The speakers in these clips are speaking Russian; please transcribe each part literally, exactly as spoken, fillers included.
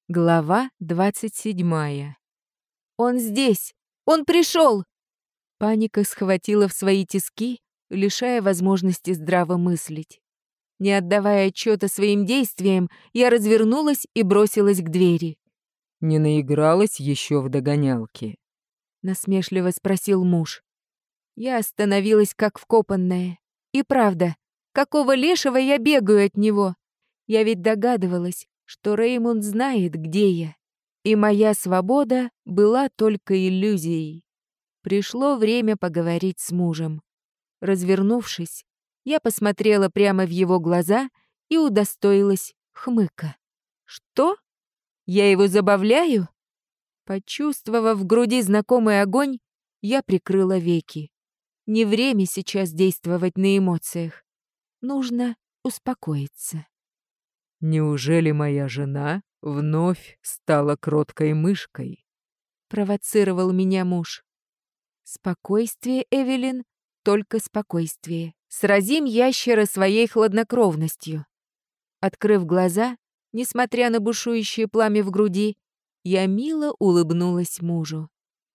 Глава двадцать седьмая. «Он здесь! Он пришел!» Паника схватила в свои тиски, лишая возможности здраво мыслить. Не отдавая отчета своим действиям, я развернулась и бросилась к двери. «Не наигралась еще в догонялки?» — насмешливо спросил муж. Я остановилась как вкопанная. И правда, какого лешего я бегаю от него? Я ведь догадывалась, что Реймонд знает, где я. И моя свобода была только иллюзией. Пришло время поговорить с мужем. Развернувшись, я посмотрела прямо в его глаза и удостоилась хмыка. Что? Я его забавляю? Почувствовав в груди знакомый огонь, я прикрыла веки. Не время сейчас действовать на эмоциях. Нужно успокоиться. «Неужели моя жена вновь стала кроткой мышкой?» — провоцировал меня муж. «Спокойствие, Эвелин, только спокойствие. Сразим ящера своей хладнокровностью». Открыв глаза, несмотря на бушующее пламя в груди, я мило улыбнулась мужу.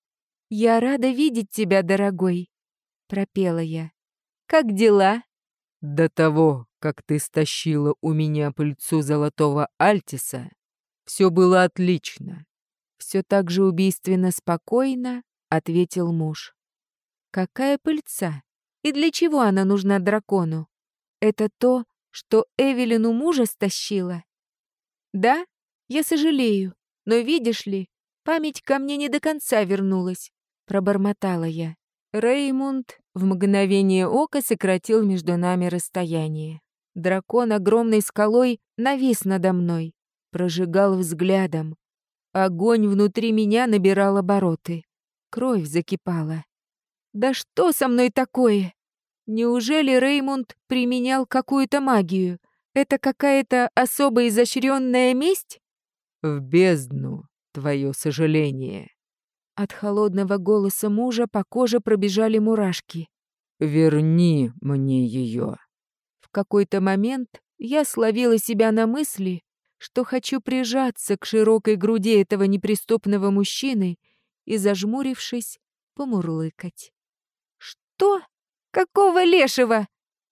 «Я рада видеть тебя, дорогой», — пропела я. «Как дела?» «До того, как ты стащила у меня пыльцу золотого Альтиса, все было отлично», — все так же убийственно спокойно ответил муж. «Какая пыльца? И для чего она нужна дракону? Это то, что Эвелин у мужа стащила? Да, я сожалею, но видишь ли, память ко мне не до конца вернулась», — пробормотала я. Реймунд в мгновение ока сократил между нами расстояние. Дракон огромной скалой навис надо мной, прожигал взглядом. Огонь внутри меня набирал обороты. Кровь закипала. «Да что со мной такое? Неужели Реймунд применял какую-то магию? Это какая-то особо изощренная месть?» «В бездну, твое сожаление». От холодного голоса мужа по коже пробежали мурашки. «Верни мне ее». В какой-то момент я словила себя на мысли, что хочу прижаться к широкой груди этого неприступного мужчины и, зажмурившись, помурлыкать. «Что? Какого лешего?»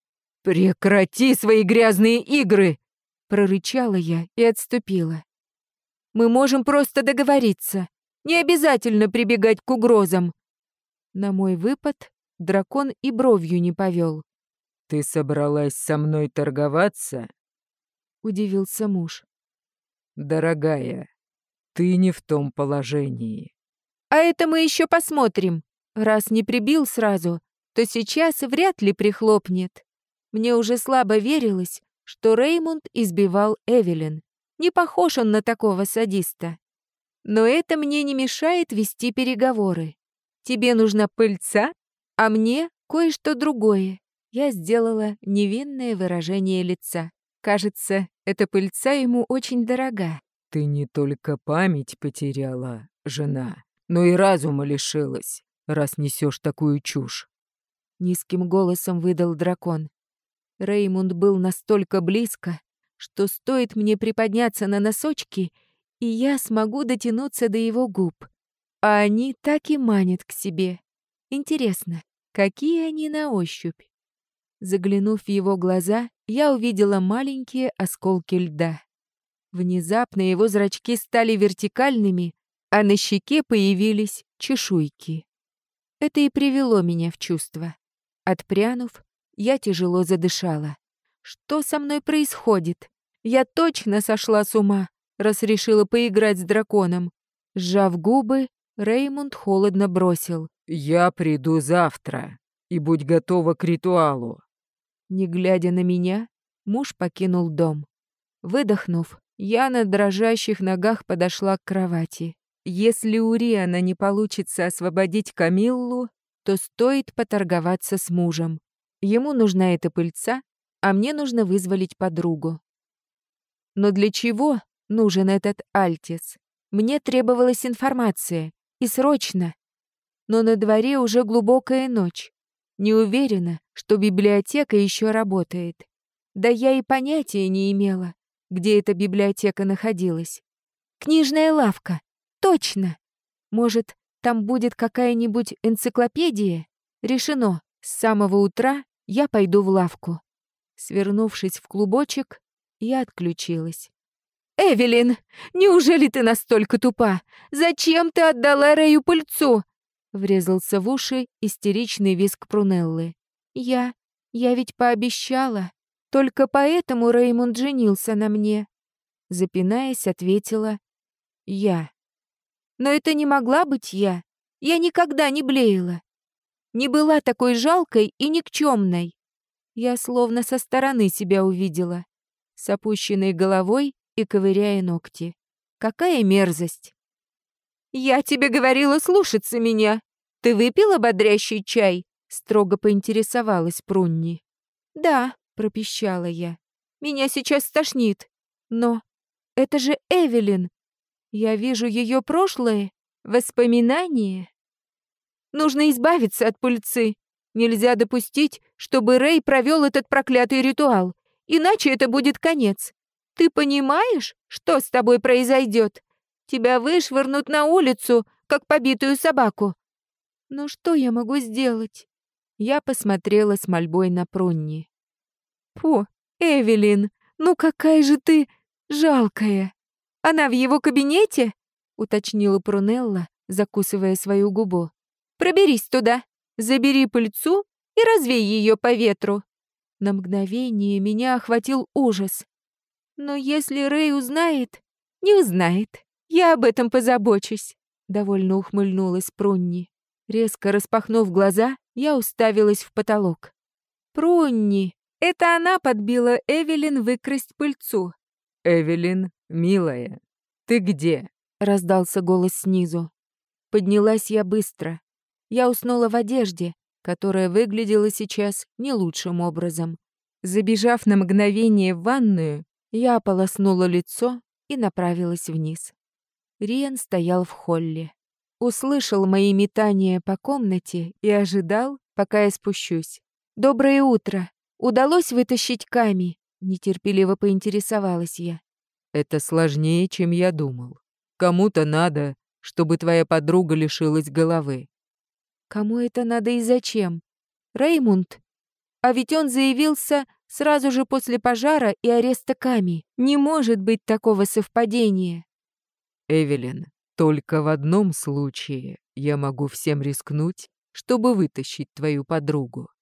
«Прекрати свои грязные игры!» — прорычала я и отступила. «Мы можем просто договориться. Не обязательно прибегать к угрозам». На мой выпад дракон и бровью не повел. «Ты собралась со мной торговаться?» — удивился муж. «Дорогая, ты не в том положении». «А это мы еще посмотрим. Раз не прибил сразу, то сейчас вряд ли прихлопнет». Мне уже слабо верилось, что Реймунд избивал Эвелин. Не похож он на такого садиста. Но это мне не мешает вести переговоры. Тебе нужна пыльца, а мне кое-что другое. Я сделала невинное выражение лица. Кажется, эта пыльца ему очень дорога. «Ты не только память потеряла, жена, но и разума лишилась, раз несешь такую чушь». Низким голосом выдал дракон. Реймунд был настолько близко, что стоит мне приподняться на носочки, и я смогу дотянуться до его губ. А они так и манят к себе. Интересно, какие они на ощупь? Заглянув в его глаза, я увидела маленькие осколки льда. Внезапно его зрачки стали вертикальными, а на щеке появились чешуйки. Это и привело меня в чувство. Отпрянув, я тяжело задышала. Что со мной происходит? Я точно сошла с ума, раз решила поиграть с драконом. Сжав губы, Реймунд холодно бросил. «Я приду завтра, и будь готова к ритуалу». Не глядя на меня, муж покинул дом. Выдохнув, я на дрожащих ногах подошла к кровати. Если у Риана не получится освободить Камиллу, то стоит поторговаться с мужем. Ему нужна эта пыльца, а мне нужно вызволить подругу. Но для чего нужен этот Альтис? Мне требовалась информация, и срочно. Но на дворе уже глубокая ночь. Не уверена, что библиотека еще работает. Да я и понятия не имела, где эта библиотека находилась. Книжная лавка. Точно. Может, там будет какая-нибудь энциклопедия? Решено. С самого утра я пойду в лавку. Свернувшись в клубочек, я отключилась. «Эвелин, неужели ты настолько тупа? Зачем ты отдала Рэю пыльцу?» Врезался в уши истеричный визг Прунеллы. «Я... я ведь пообещала. Только поэтому Реймунд женился на мне». Запинаясь, ответила я. «Но это не могла быть я. Я никогда не блеяла. Не была такой жалкой и никчемной. Я словно со стороны себя увидела, с опущенной головой и ковыряя ногти. Какая мерзость!» «Я тебе говорила слушаться меня. Ты выпила бодрящий чай?» Строго поинтересовалась Прунни. «Да», — пропищала я. «Меня сейчас стошнит. Но это же Эвелин. Я вижу ее прошлое, воспоминания. Нужно избавиться от пыльцы. Нельзя допустить, чтобы Рэй провел этот проклятый ритуал, иначе это будет конец. Ты понимаешь, что с тобой произойдет? Тебя вышвырнут на улицу, как побитую собаку. Ну что я могу сделать?» Я посмотрела с мольбой на Прунни. «Фу, Эвелин, ну какая же ты жалкая! Она в его кабинете?» — уточнила Прунелла, закусывая свою губу. «Проберись туда, забери пыльцу и развей ее по ветру». На мгновение меня охватил ужас. «Но если Рэй узнает...» «Не узнает. Я об этом позабочусь», — довольно ухмыльнулась Прунни. Резко распахнув глаза, я уставилась в потолок. «Прунни! Это она подбила Эвелин выкрасть пыльцу». «Эвелин, милая, ты где?» — раздался голос снизу. Поднялась я быстро. Я уснула в одежде, которая выглядела сейчас не лучшим образом. Забежав на мгновение в ванную, я ополоснула лицо и направилась вниз. Риан стоял в холле. Услышал мои метания по комнате и ожидал, пока я спущусь. «Доброе утро! Удалось вытащить Ками?» — нетерпеливо поинтересовалась я. «Это сложнее, чем я думал. Кому-то надо, чтобы твоя подруга лишилась головы». «Кому это надо и зачем? Реймунд? А ведь он заявился сразу же после пожара и ареста Ками. Не может быть такого совпадения». «Эвелин, только в одном случае я могу всем рискнуть, чтобы вытащить твою подругу».